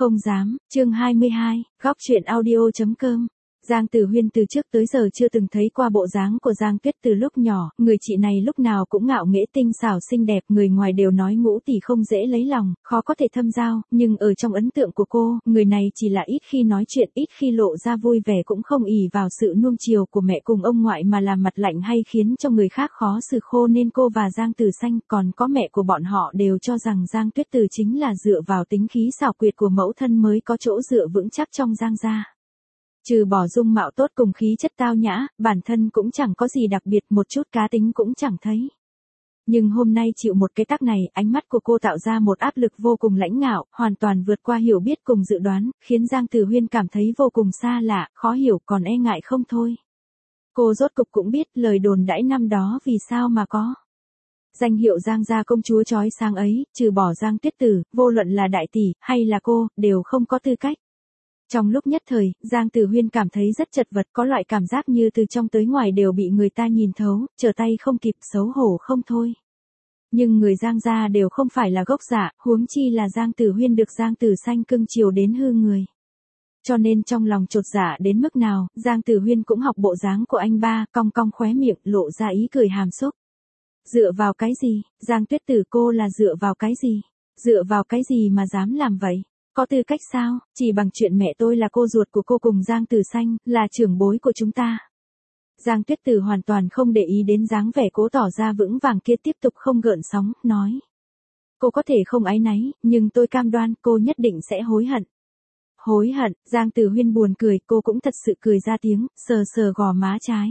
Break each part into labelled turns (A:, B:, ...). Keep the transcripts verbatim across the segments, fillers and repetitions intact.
A: Không dám, chương hai mươi hai, góc chuyện audio chấm com. Giang Tử Huyên từ trước tới giờ chưa từng thấy qua bộ dáng của Giang Tuyết từ lúc nhỏ, người chị này lúc nào cũng ngạo nghễ tinh xảo xinh đẹp, người ngoài đều nói ngũ tỷ không dễ lấy lòng, khó có thể thâm giao, nhưng ở trong ấn tượng của cô, người này chỉ là ít khi nói chuyện, ít khi lộ ra vui vẻ, cũng không ỷ vào sự nuông chiều của mẹ cùng ông ngoại mà làm mặt lạnh hay khiến cho người khác khó xử khô, nên cô và Giang Tử Xanh còn có mẹ của bọn họ đều cho rằng Giang Tuyết Từ chính là dựa vào tính khí xảo quyệt của mẫu thân mới có chỗ dựa vững chắc trong Giang gia. Trừ bỏ dung mạo tốt cùng khí chất tao nhã, bản thân cũng chẳng có gì đặc biệt, một chút cá tính cũng chẳng thấy. Nhưng hôm nay chịu một cái tát này, ánh mắt của cô tạo ra một áp lực vô cùng lãnh ngạo, hoàn toàn vượt qua hiểu biết cùng dự đoán, khiến Giang Tử Huyên cảm thấy vô cùng xa lạ, khó hiểu còn e ngại không thôi. Cô rốt cục cũng biết lời đồn đãi năm đó vì sao mà có. Danh hiệu Giang gia công chúa chói sáng ấy, trừ bỏ Giang Tuyết Tử, vô luận là đại tỷ, hay là cô, đều không có tư cách. Trong lúc nhất thời, Giang Tử Huyên cảm thấy rất chật vật, có loại cảm giác như từ trong tới ngoài đều bị người ta nhìn thấu, trở tay không kịp, xấu hổ không thôi. Nhưng người Giang gia đều không phải là gốc dạ, huống chi là Giang Tử Huyên được Giang Tử Xanh cưng chiều đến hư người. Cho nên trong lòng chột dạ đến mức nào, Giang Tử Huyên cũng học bộ dáng của anh ba, cong cong khóe miệng, lộ ra ý cười hàm xúc. Dựa vào cái gì, Giang Tuyết Tử cô là dựa vào cái gì? Dựa vào cái gì mà dám làm vậy? Có tư cách sao, chỉ bằng chuyện mẹ tôi là cô ruột của cô cùng Giang Tử Xanh, là trưởng bối của chúng ta. Giang Tuyết Tử hoàn toàn không để ý đến dáng vẻ cố tỏ ra vững vàng kia, tiếp tục không gợn sóng, nói. Cô có thể không áy náy, nhưng tôi cam đoan cô nhất định sẽ hối hận. Hối hận, Giang Tử Huyên buồn cười, cô cũng thật sự cười ra tiếng, sờ sờ gò má trái.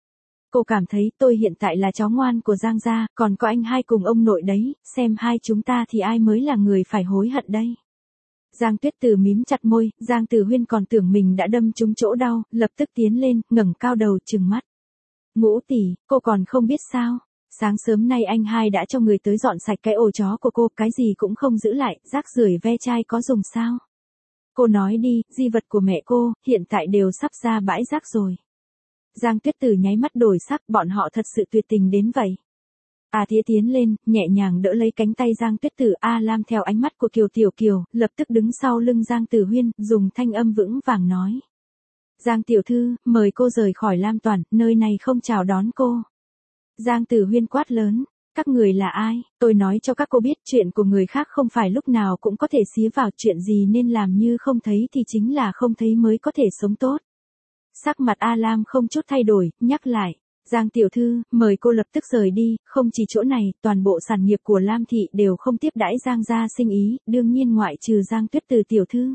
A: Cô cảm thấy tôi hiện tại là cháu ngoan của Giang gia, còn có anh hai cùng ông nội đấy, xem hai chúng ta thì ai mới là người phải hối hận đây. Giang Tuyết Từ mím chặt môi, Giang Tử Huyên còn tưởng mình đã đâm trúng chỗ đau, lập tức tiến lên, ngẩng cao đầu trừng mắt. Ngũ tỷ, cô còn không biết sao? Sáng sớm nay anh hai đã cho người tới dọn sạch cái ổ chó của cô, cái gì cũng không giữ lại, rác rưởi ve chai có dùng sao? Cô nói đi, di vật của mẹ cô, hiện tại đều sắp ra bãi rác rồi. Giang Tuyết Từ nháy mắt đổi sắc, bọn họ thật sự tuyệt tình đến vậy. A Thía tiến lên, nhẹ nhàng đỡ lấy cánh tay Giang Tuyết Tử. A Lam theo ánh mắt của Kiều Tiểu Kiều, lập tức đứng sau lưng Giang Tử Huyên, dùng thanh âm vững vàng nói. Giang tiểu thư, mời cô rời khỏi Lam Toàn, nơi này không chào đón cô. Giang Tử Huyên quát lớn, các người là ai? Tôi nói cho các cô biết, chuyện của người khác không phải lúc nào cũng có thể xía vào, chuyện gì nên làm như không thấy thì chính là không thấy mới có thể sống tốt. Sắc mặt A Lam không chút thay đổi, nhắc lại. Giang tiểu thư, mời cô lập tức rời đi, không chỉ chỗ này, toàn bộ sản nghiệp của Lam thị đều không tiếp đãi Giang gia sinh ý, đương nhiên ngoại trừ Giang Tuyết Từ tiểu thư.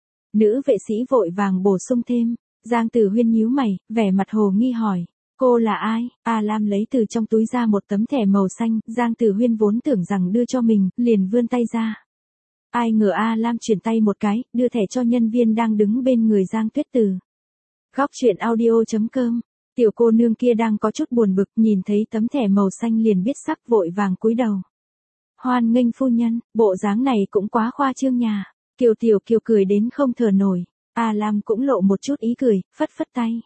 A: Nữ vệ sĩ vội vàng bổ sung thêm, Giang Tử Huyên nhíu mày, vẻ mặt hồ nghi hỏi, cô là ai? A Lam lấy từ trong túi ra một tấm thẻ màu xanh, Giang Tử Huyên vốn tưởng rằng đưa cho mình, liền vươn tay ra. Ai ngờ A Lam chuyển tay một cái, đưa thẻ cho nhân viên đang đứng bên người Giang Tuyết Từ. Góc chuyện audio chấm com. Tiểu cô nương kia đang có chút buồn bực, nhìn thấy tấm thẻ màu xanh liền biết sắc, vội vàng cúi đầu. Hoan nghênh phu nhân, bộ dáng này cũng quá khoa trương nhà. Kiều Tiểu Kiều cười đến không thở nổi. A Lam cũng lộ một chút ý cười, phất phất tay.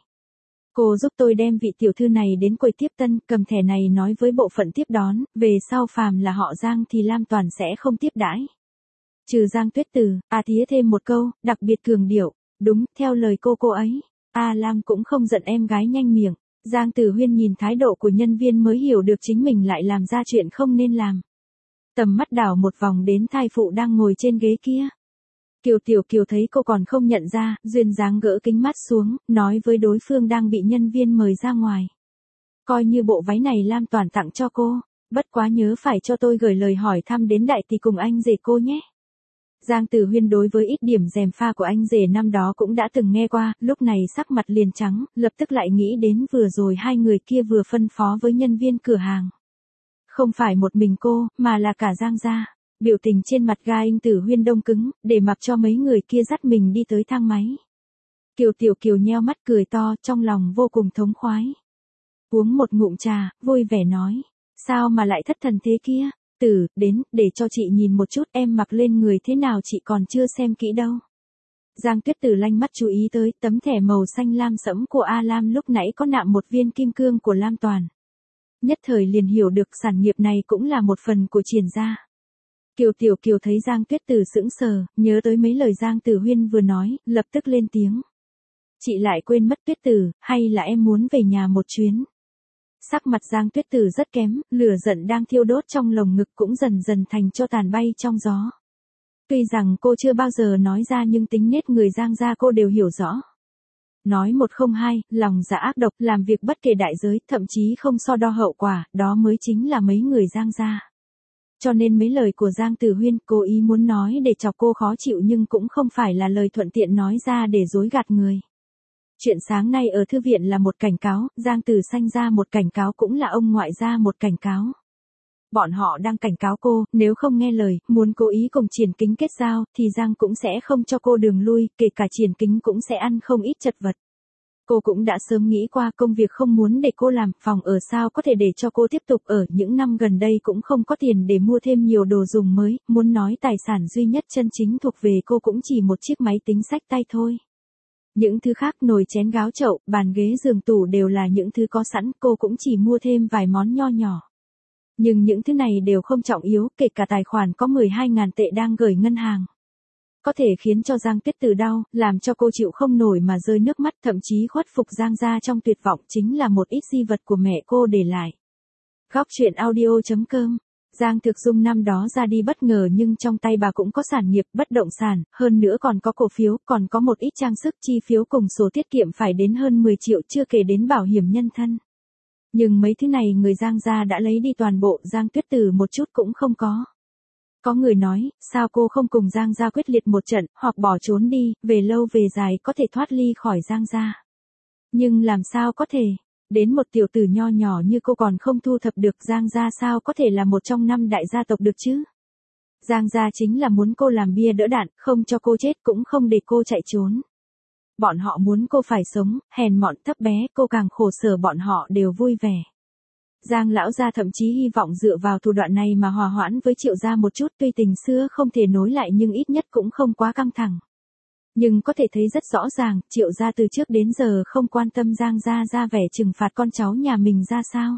A: Cô giúp tôi đem vị tiểu thư này đến quầy tiếp tân, cầm thẻ này nói với bộ phận tiếp đón, về sau phàm là họ Giang thì Lam Toàn sẽ không tiếp đãi. Trừ Giang Tuyết Từ, A Thía thêm một câu, đặc biệt cường điệu, đúng, theo lời cô cô ấy. A Lam cũng không giận em gái nhanh miệng, Giang Tử Huyên nhìn thái độ của nhân viên mới hiểu được chính mình lại làm ra chuyện không nên làm. Tầm mắt đảo một vòng đến thai phụ đang ngồi trên ghế kia. Kiều Tiểu Kiều thấy cô còn không nhận ra, duyên dáng gỡ kính mắt xuống, nói với đối phương đang bị nhân viên mời ra ngoài. Coi như bộ váy này Lam Toàn tặng cho cô, bất quá nhớ phải cho tôi gửi lời hỏi thăm đến đại tỷ cùng anh rể cô nhé. Giang Tử Huyên đối với ít điểm gièm pha của anh rể năm đó cũng đã từng nghe qua, lúc này sắc mặt liền trắng, lập tức lại nghĩ đến vừa rồi hai người kia vừa phân phó với nhân viên cửa hàng. Không phải một mình cô, mà là cả Giang gia. Biểu tình trên mặt Ga Anh Tử Huyên đông cứng, để mặc cho mấy người kia dắt mình đi tới thang máy. Kiều Tiểu Kiều nheo mắt cười to, trong lòng vô cùng thống khoái. Uống một ngụm trà, vui vẻ nói, sao mà lại thất thần thế kia? Tử, đến, để cho chị nhìn một chút, em mặc lên người thế nào chị còn chưa xem kỹ đâu. Giang Tuyết Tử lanh mắt chú ý tới, tấm thẻ màu xanh lam sẫm của A Lam lúc nãy có nạm một viên kim cương của Lam Toàn. Nhất thời liền hiểu được sản nghiệp này cũng là một phần của Triển gia. Kiều Tiểu Kiều thấy Giang Tuyết Từ sững sờ, nhớ tới mấy lời Giang Tử Huyên vừa nói, lập tức lên tiếng. Chị lại quên mất Tuyết Từ, hay là em muốn về nhà một chuyến? Sắc mặt Giang Tuyết Từ rất kém, lửa giận đang thiêu đốt trong lồng ngực cũng dần dần thành tro tàn bay trong gió. Tuy rằng cô chưa bao giờ nói ra nhưng tính nết người Giang gia cô đều hiểu rõ. Nói một không hai, lòng dạ ác độc, làm việc bất kể đại giới, thậm chí không so đo hậu quả, đó mới chính là mấy người Giang gia. Cho nên mấy lời của Giang Tử Huyên cố ý muốn nói để chọc cô khó chịu nhưng cũng không phải là lời thuận tiện nói ra để dối gạt người. Chuyện sáng nay ở thư viện là một cảnh cáo, Giang Tử Sanh ra một cảnh cáo cũng là ông ngoại ra một cảnh cáo. Bọn họ đang cảnh cáo cô, nếu không nghe lời, muốn cố ý cùng Triển Kính kết giao, thì Giang cũng sẽ không cho cô đường lui, kể cả Triển Kính cũng sẽ ăn không ít chật vật. Cô cũng đã sớm nghĩ qua công việc không muốn để cô làm, phòng ở sao có thể để cho cô tiếp tục ở, những năm gần đây cũng không có tiền để mua thêm nhiều đồ dùng mới, muốn nói tài sản duy nhất chân chính thuộc về cô cũng chỉ một chiếc máy tính xách tay thôi. Những thứ khác nồi chén gáo chậu, bàn ghế giường tủ đều là những thứ có sẵn, cô cũng chỉ mua thêm vài món nho nhỏ. Nhưng những thứ này đều không trọng yếu, kể cả tài khoản có mười hai nghìn tệ đang gửi ngân hàng. Có thể khiến cho Giang Tuyết Từ đau, làm cho cô chịu không nổi mà rơi nước mắt, thậm chí khuất phục Giang gia trong tuyệt vọng chính là một ít di vật của mẹ cô để lại. Góc truyện audio chấm com. Giang Thực Dung năm đó ra đi bất ngờ nhưng trong tay bà cũng có sản nghiệp bất động sản, hơn nữa còn có cổ phiếu, còn có một ít trang sức chi phiếu cùng số tiết kiệm phải đến hơn mười triệu chưa kể đến bảo hiểm nhân thân. Nhưng mấy thứ này người Giang gia đã lấy đi toàn bộ, Giang Tuyết Từ một chút cũng không có. Có người nói, sao cô không cùng Giang gia quyết liệt một trận, hoặc bỏ trốn đi, về lâu về dài có thể thoát ly khỏi Giang gia. Nhưng làm sao có thể, đến một tiểu tử nho nhỏ như cô còn không thu thập được, Giang gia sao có thể là một trong năm đại gia tộc được chứ? Giang gia chính là muốn cô làm bia đỡ đạn, không cho cô chết cũng không để cô chạy trốn. Bọn họ muốn cô phải sống, hèn mọn thấp bé, cô càng khổ sở bọn họ đều vui vẻ. Giang lão gia thậm chí hy vọng dựa vào thủ đoạn này mà hòa hoãn với Triệu gia một chút, tuy tình xưa không thể nối lại nhưng ít nhất cũng không quá căng thẳng. Nhưng có thể thấy rất rõ ràng, Triệu gia từ trước đến giờ không quan tâm Giang gia ra vẻ trừng phạt con cháu nhà mình ra sao.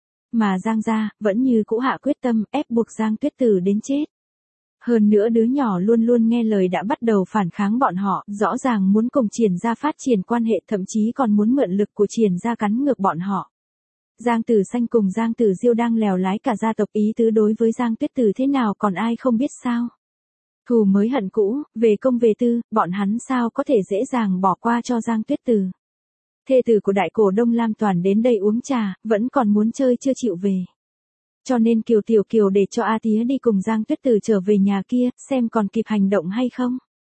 A: Mà Giang gia, vẫn như cũ hạ quyết tâm, ép buộc Giang Tuyết Từ đến chết. Hơn nữa đứa nhỏ luôn luôn nghe lời đã bắt đầu phản kháng bọn họ, rõ ràng muốn cùng Triển gia phát triển quan hệ, thậm chí còn muốn mượn lực của Triển gia cắn ngược bọn họ. Giang Tử Sanh cùng Giang Tử Diêu đang lèo lái cả gia tộc, ý tứ đối với Giang Tuyết Từ thế nào còn ai không biết sao. Thù mới hận cũ, về công về tư, bọn hắn sao có thể dễ dàng bỏ qua cho Giang Tuyết Từ. Thê tử của đại cổ đông Lam Toàn đến đây uống trà, vẫn còn muốn chơi chưa chịu về. Cho nên Kiều Tiểu Kiều để cho A Tía đi cùng Giang Tuyết Từ trở về nhà kia, xem còn kịp hành động hay không.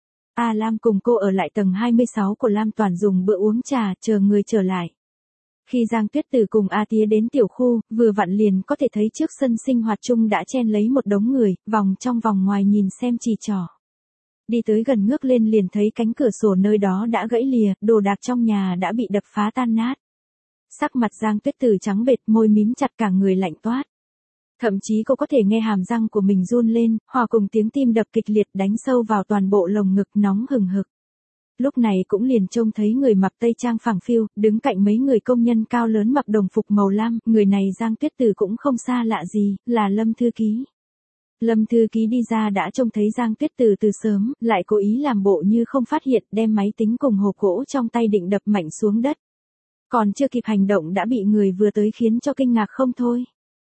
A: A Lam cùng cô ở lại tầng hai mươi sáu của Lam Toàn dùng bữa uống trà, chờ người trở lại. Khi Giang Tuyết Từ cùng A Tía đến tiểu khu, vừa vặn liền có thể thấy trước sân sinh hoạt chung đã chen lấy một đống người, vòng trong vòng ngoài nhìn xem chỉ trò. Đi tới gần ngước lên liền thấy cánh cửa sổ nơi đó đã gãy lìa, đồ đạc trong nhà đã bị đập phá tan nát. Sắc mặt Giang Tuyết Từ trắng bệch, môi mím chặt, cả người lạnh toát. Thậm chí cô có thể nghe hàm răng của mình run lên, hòa cùng tiếng tim đập kịch liệt đánh sâu vào toàn bộ lồng ngực nóng hừng hực. Lúc này cũng liền trông thấy người mặc tây trang phẳng phiu, đứng cạnh mấy người công nhân cao lớn mặc đồng phục màu lam, người này Giang Tuyết Từ cũng không xa lạ gì, là Lâm Thư Ký. Lâm Thư Ký đi ra đã trông thấy Giang Tuyết Từ từ sớm, lại cố ý làm bộ như không phát hiện, đem máy tính cùng hộp gỗ trong tay định đập mạnh xuống đất. Còn chưa kịp hành động đã bị người vừa tới khiến cho kinh ngạc không thôi.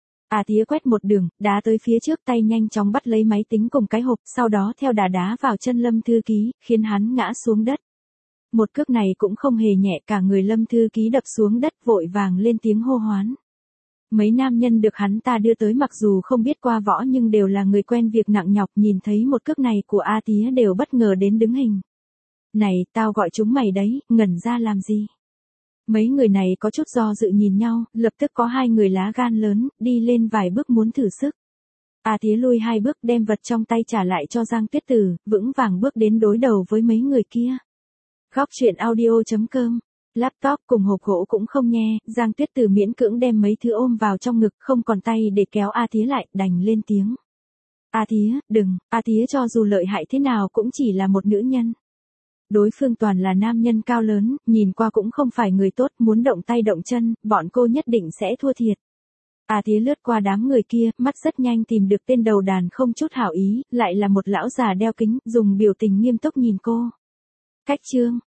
A: A Tía quét một đường, đá tới phía trước, tay nhanh chóng bắt lấy máy tính cùng cái hộp, sau đó theo đà đá vào chân Lâm Thư Ký, khiến hắn ngã xuống đất. Một cước này cũng không hề nhẹ, cả người Lâm Thư Ký đập xuống đất, vội vàng lên tiếng hô hoán. Mấy nam nhân được hắn ta đưa tới mặc dù không biết qua võ nhưng đều là người quen việc nặng nhọc, nhìn thấy một cước này của A Tía đều bất ngờ đến đứng hình. Này, tao gọi chúng mày đấy, ngẩn ra làm gì? Mấy người này có chút do dự nhìn nhau, lập tức có hai người lá gan lớn, đi lên vài bước muốn thử sức. A Tía lui hai bước đem vật trong tay trả lại cho Giang Tuyết Từ, vững vàng bước đến đối đầu với mấy người kia. Góc truyện audio chấm com. Laptop cùng hộp gỗ cũng không nghe, Giang Tuyết Từ miễn cưỡng đem mấy thứ ôm vào trong ngực, không còn tay để kéo A Tía lại, đành lên tiếng. A Tía, đừng, A Tía cho dù lợi hại thế nào cũng chỉ là một nữ nhân. Đối phương toàn là nam nhân cao lớn, nhìn qua cũng không phải người tốt, muốn động tay động chân, bọn cô nhất định sẽ thua thiệt. À Tía lướt qua đám người kia, mắt rất nhanh tìm được tên đầu đàn không chút hảo ý, lại là một lão già đeo kính, dùng biểu tình nghiêm túc nhìn cô. Khách Trương,